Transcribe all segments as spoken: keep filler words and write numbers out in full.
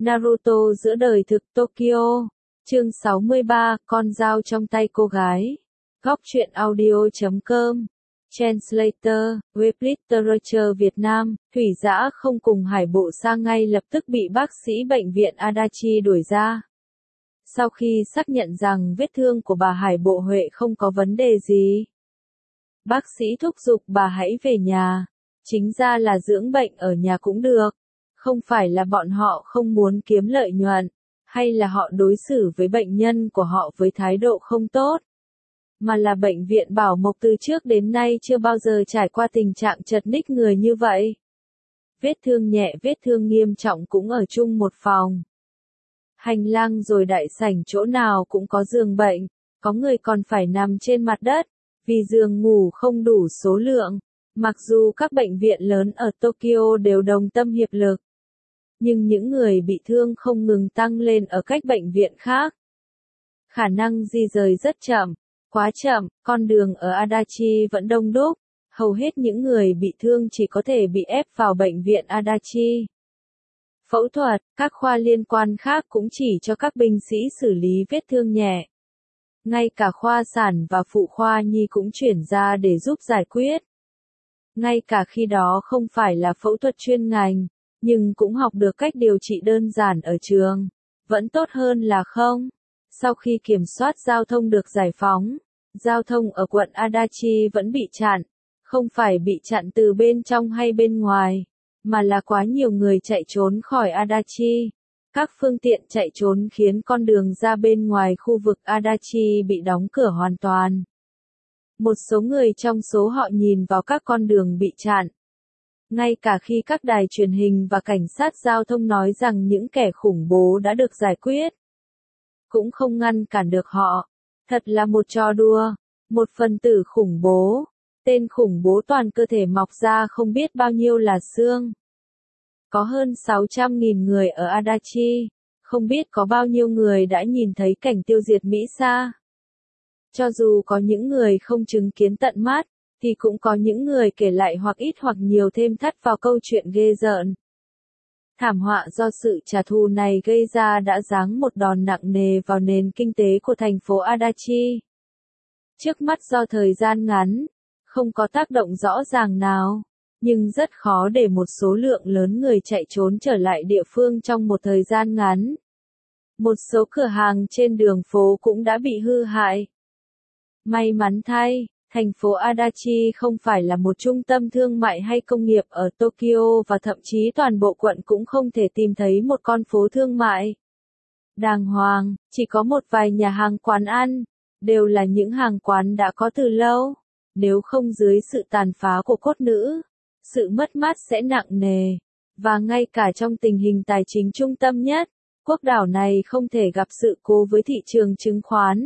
Naruto giữa đời thực Tokyo. Chương sáu mươi ba, con dao trong tay cô gái. Góc truyện audio chấm com. Translator, web literature Việt Nam. Thủy Dã không cùng Hải Bộ Sa ngay lập tức bị bác sĩ bệnh viện Adachi đuổi ra. Sau khi xác nhận rằng vết thương của bà Hải Bộ Huệ không có vấn đề gì, bác sĩ thúc giục bà hãy về nhà. Chính ra là dưỡng bệnh ở nhà cũng được. Không phải là bọn họ không muốn kiếm lợi nhuận, hay là họ đối xử với bệnh nhân của họ với thái độ không tốt, mà là bệnh viện Bảo Mộc từ trước đến nay chưa bao giờ trải qua tình trạng chật ních người như vậy. Vết thương nhẹ vết thương nghiêm trọng cũng ở chung một phòng. Hành lang rồi đại sảnh chỗ nào cũng có giường bệnh, có người còn phải nằm trên mặt đất, vì giường ngủ không đủ số lượng. Mặc dù các bệnh viện lớn ở Tokyo đều đồng tâm hiệp lực, nhưng những người bị thương không ngừng tăng lên ở các bệnh viện khác. Khả năng di rời rất chậm, quá chậm, con đường ở Adachi vẫn đông đúc, hầu hết những người bị thương chỉ có thể bị ép vào bệnh viện Adachi. Phẫu thuật, các khoa liên quan khác cũng chỉ cho các binh sĩ xử lý vết thương nhẹ. Ngay cả khoa sản và phụ khoa nhi cũng chuyển ra để giúp giải quyết. Ngay cả khi đó không phải là phẫu thuật chuyên ngành, nhưng cũng học được cách điều trị đơn giản ở trường, vẫn tốt hơn là không. Sau khi kiểm soát giao thông được giải phóng, giao thông ở quận Adachi vẫn bị chặn, không phải bị chặn từ bên trong hay bên ngoài, mà là quá nhiều người chạy trốn khỏi Adachi. Các phương tiện chạy trốn khiến con đường ra bên ngoài khu vực Adachi bị đóng cửa hoàn toàn. Một số người trong số họ nhìn vào các con đường bị chặn. Ngay cả khi các đài truyền hình và cảnh sát giao thông nói rằng những kẻ khủng bố đã được giải quyết, cũng không ngăn cản được họ. Thật là một trò đùa. Một phần tử khủng bố. Tên khủng bố toàn cơ thể mọc ra không biết bao nhiêu là xương. Có hơn sáu trăm nghìn người ở Adachi. Không biết có bao nhiêu người đã nhìn thấy cảnh tiêu diệt Mỹ Sa. Cho dù có những người không chứng kiến tận mắt, thì cũng có những người kể lại hoặc ít hoặc nhiều thêm thắt vào câu chuyện ghê rợn. Thảm họa do sự trả thù này gây ra đã giáng một đòn nặng nề vào nền kinh tế của thành phố Adachi. Trước mắt do thời gian ngắn, không có tác động rõ ràng nào, nhưng rất khó để một số lượng lớn người chạy trốn trở lại địa phương trong một thời gian ngắn. Một số cửa hàng trên đường phố cũng đã bị hư hại. May mắn thay, thành phố Adachi không phải là một trung tâm thương mại hay công nghiệp ở Tokyo và thậm chí toàn bộ quận cũng không thể tìm thấy một con phố thương mại đàng hoàng, chỉ có một vài nhà hàng quán ăn, đều là những hàng quán đã có từ lâu. Nếu không dưới sự tàn phá của cốt nữ, sự mất mát sẽ nặng nề, và ngay cả trong tình hình tài chính trung tâm nhất, quốc đảo này không thể gặp sự cố với thị trường chứng khoán.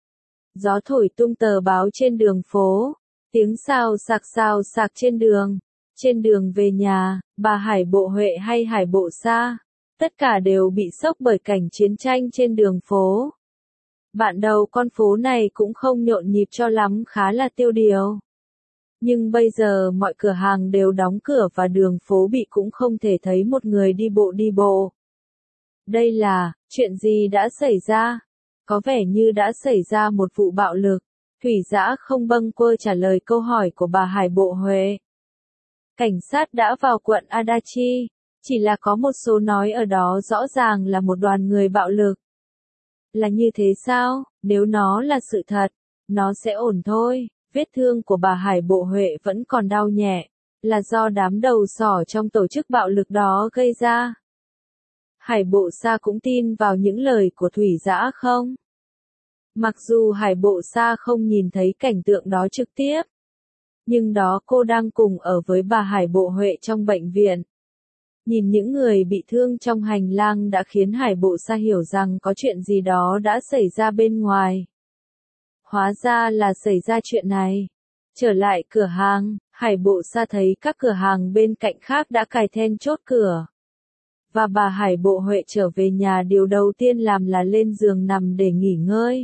Gió thổi tung tờ báo trên đường phố, tiếng xào xạc xào xạc trên đường, trên đường về nhà, bà Hải Bộ Huệ hay Hải Bộ Sa, tất cả đều bị sốc bởi cảnh chiến tranh trên đường phố. Ban đầu con phố này cũng không nhộn nhịp cho lắm, khá là tiêu điều. Nhưng bây giờ mọi cửa hàng đều đóng cửa và đường phố bị cũng không thể thấy một người đi bộ đi bộ. Đây là, chuyện gì đã xảy ra? Có vẻ như đã xảy ra một vụ bạo lực. Thủy Dã không bâng quơ trả lời câu hỏi của bà Hải Bộ Huệ. Cảnh sát đã vào quận Adachi, chỉ là có một số nói ở đó rõ ràng là một đoàn người bạo lực. Là như thế sao? Nếu nó là sự thật, nó sẽ ổn thôi. Vết thương của bà Hải Bộ Huệ vẫn còn đau nhẹ, là do đám đầu sỏ trong tổ chức bạo lực đó gây ra. Hải Bộ Sa cũng tin vào những lời của Thủy Dã không? Mặc dù Hải Bộ Sa không nhìn thấy cảnh tượng đó trực tiếp, nhưng đó cô đang cùng ở với bà Hải Bộ Huệ trong bệnh viện. Nhìn những người bị thương trong hành lang đã khiến Hải Bộ Sa hiểu rằng có chuyện gì đó đã xảy ra bên ngoài. Hóa ra là xảy ra chuyện này. Trở lại cửa hàng, Hải Bộ Sa thấy các cửa hàng bên cạnh khác đã cài then chốt cửa. Và bà Hải Bộ Huệ trở về nhà điều đầu tiên làm là lên giường nằm để nghỉ ngơi.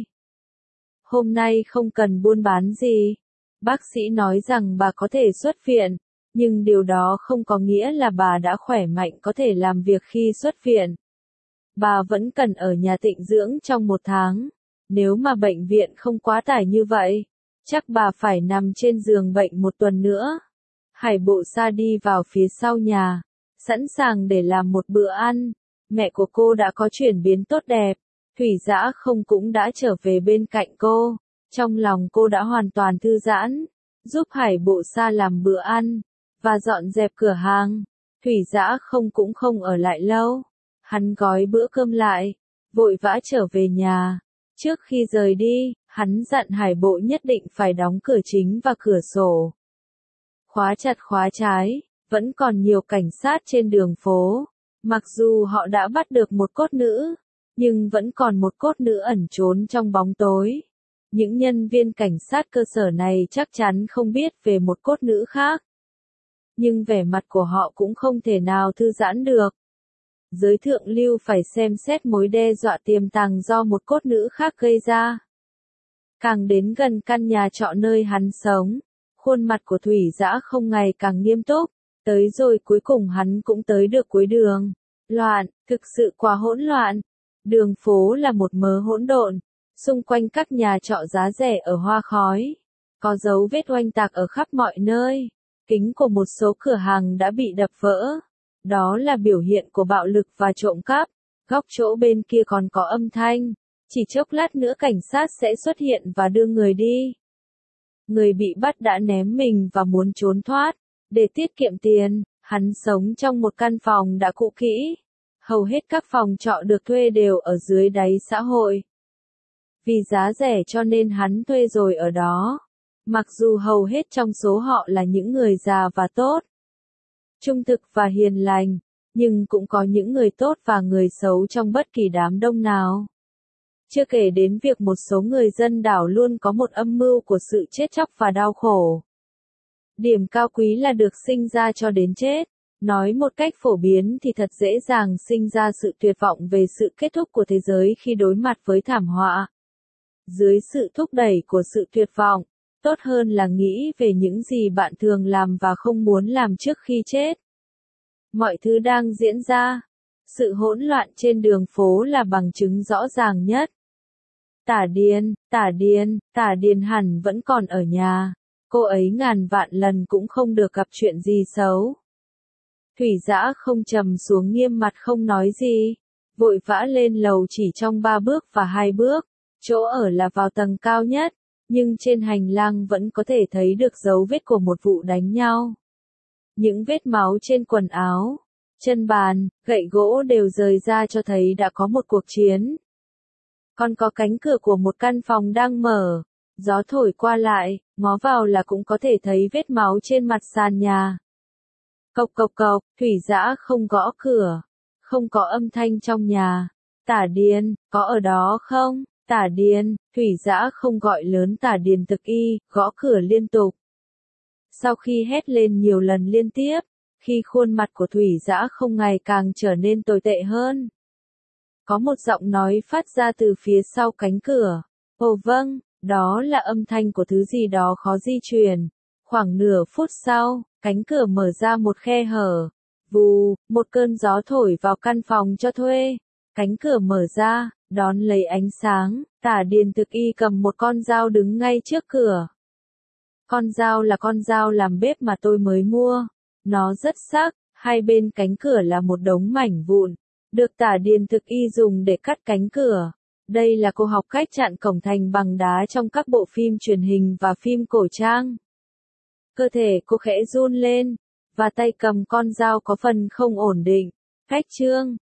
Hôm nay không cần buôn bán gì. Bác sĩ nói rằng bà có thể xuất viện, nhưng điều đó không có nghĩa là bà đã khỏe mạnh có thể làm việc khi xuất viện. bà vẫn cần ở nhà tịnh dưỡng trong một tháng. Nếu mà bệnh viện không quá tải như vậy, chắc bà phải nằm trên giường bệnh một tuần nữa. Hải Bộ Sa đi vào phía sau nhà, sẵn sàng để làm một bữa ăn. Mẹ của cô đã có chuyển biến tốt đẹp, Thủy Dã không cũng đã trở về bên cạnh cô. Trong lòng cô đã hoàn toàn thư giãn, giúp Hải Bộ Sa làm bữa ăn, và dọn dẹp cửa hàng. Thủy Dã không cũng không ở lại lâu. Hắn gói bữa cơm lại, vội vã trở về nhà. Trước khi rời đi, hắn dặn Hải Bộ nhất định phải đóng cửa chính và cửa sổ. Khóa chặt khóa trái, vẫn còn nhiều cảnh sát trên đường phố. Mặc dù họ đã bắt được một cốt nữ, nhưng vẫn còn một cốt nữ ẩn trốn trong bóng tối. Những nhân viên cảnh sát cơ sở này chắc chắn không biết về một cốt nữ khác. Nhưng vẻ mặt của họ cũng không thể nào thư giãn được. Giới thượng lưu phải xem xét mối đe dọa tiềm tàng do một cốt nữ khác gây ra. Càng đến gần căn nhà trọ nơi hắn sống, khuôn mặt của Thủy Dã không ngày càng nghiêm túc. Tới rồi cuối cùng hắn cũng tới được cuối đường. Loạn, thực sự quá hỗn loạn. Đường phố là một mớ hỗn độn. Xung quanh các nhà trọ giá rẻ ở hoa khói. Có dấu vết oanh tạc ở khắp mọi nơi. Kính của một số cửa hàng đã bị đập vỡ. Đó là biểu hiện của bạo lực và trộm cắp. Góc chỗ bên kia còn có âm thanh. Chỉ chốc lát nữa cảnh sát sẽ xuất hiện và đưa người đi. Người bị bắt đã ném mình và muốn trốn thoát. Để tiết kiệm tiền, hắn sống trong một căn phòng đã cũ kỹ. Hầu hết các phòng trọ được thuê đều ở dưới đáy xã hội. Vì giá rẻ cho nên hắn thuê rồi ở đó. Mặc dù hầu hết trong số họ là những người già và tốt, trung thực và hiền lành, nhưng cũng có những người tốt và người xấu trong bất kỳ đám đông nào. Chưa kể đến việc một số người dân đảo luôn có một âm mưu của sự chết chóc và đau khổ. Điểm cao quý là được sinh ra cho đến chết. Nói một cách phổ biến thì thật dễ dàng sinh ra sự tuyệt vọng về sự kết thúc của thế giới khi đối mặt với thảm họa. Dưới sự thúc đẩy của sự tuyệt vọng, tốt hơn là nghĩ về những gì bạn thường làm và không muốn làm trước khi chết. Mọi thứ đang diễn ra. Sự hỗn loạn trên đường phố là bằng chứng rõ ràng nhất. Tả Điền, Tả Điền, Tả Điền hẳn vẫn còn ở nhà. Cô ấy ngàn vạn lần cũng không được gặp chuyện gì xấu. Thủy Dã không trầm xuống nghiêm mặt không nói gì. Vội vã lên lầu chỉ trong ba bước và hai bước. Chỗ ở là vào tầng cao nhất, nhưng trên hành lang vẫn có thể thấy được dấu vết của một vụ đánh nhau. Những vết máu trên quần áo, chân bàn, gậy gỗ đều rời ra cho thấy đã có một cuộc chiến. Còn có cánh cửa của một căn phòng đang mở, gió thổi qua lại, ngó vào là cũng có thể thấy vết máu trên mặt sàn nhà. Cộc cộc cộc, Thủy Dã không gõ cửa, không có âm thanh trong nhà. Tả Điền, có ở đó không? Tả Điền, Thủy Dã không gọi lớn Tả Điền thực y, gõ cửa liên tục. Sau khi hét lên nhiều lần liên tiếp, khi khuôn mặt của Thủy Dã không ngày càng trở nên tồi tệ hơn, có một giọng nói phát ra từ phía sau cánh cửa. Ồ vâng, đó là âm thanh của thứ gì đó khó di chuyển. Khoảng nửa phút sau, cánh cửa mở ra một khe hở. Vù, một cơn gió thổi vào căn phòng cho thuê. Cánh cửa mở ra, đón lấy ánh sáng, Tả Điền thực y cầm một con dao đứng ngay trước cửa. Con dao là con dao làm bếp mà tôi mới mua. Nó rất sắc, hai bên cánh cửa là một đống mảnh vụn, được Tả Điền thực y dùng để cắt cánh cửa. Đây là cô học cách chặn cổng thành bằng đá trong các bộ phim truyền hình và phim cổ trang. Cơ thể cô khẽ run lên, và tay cầm con dao có phần không ổn định. Khách trương,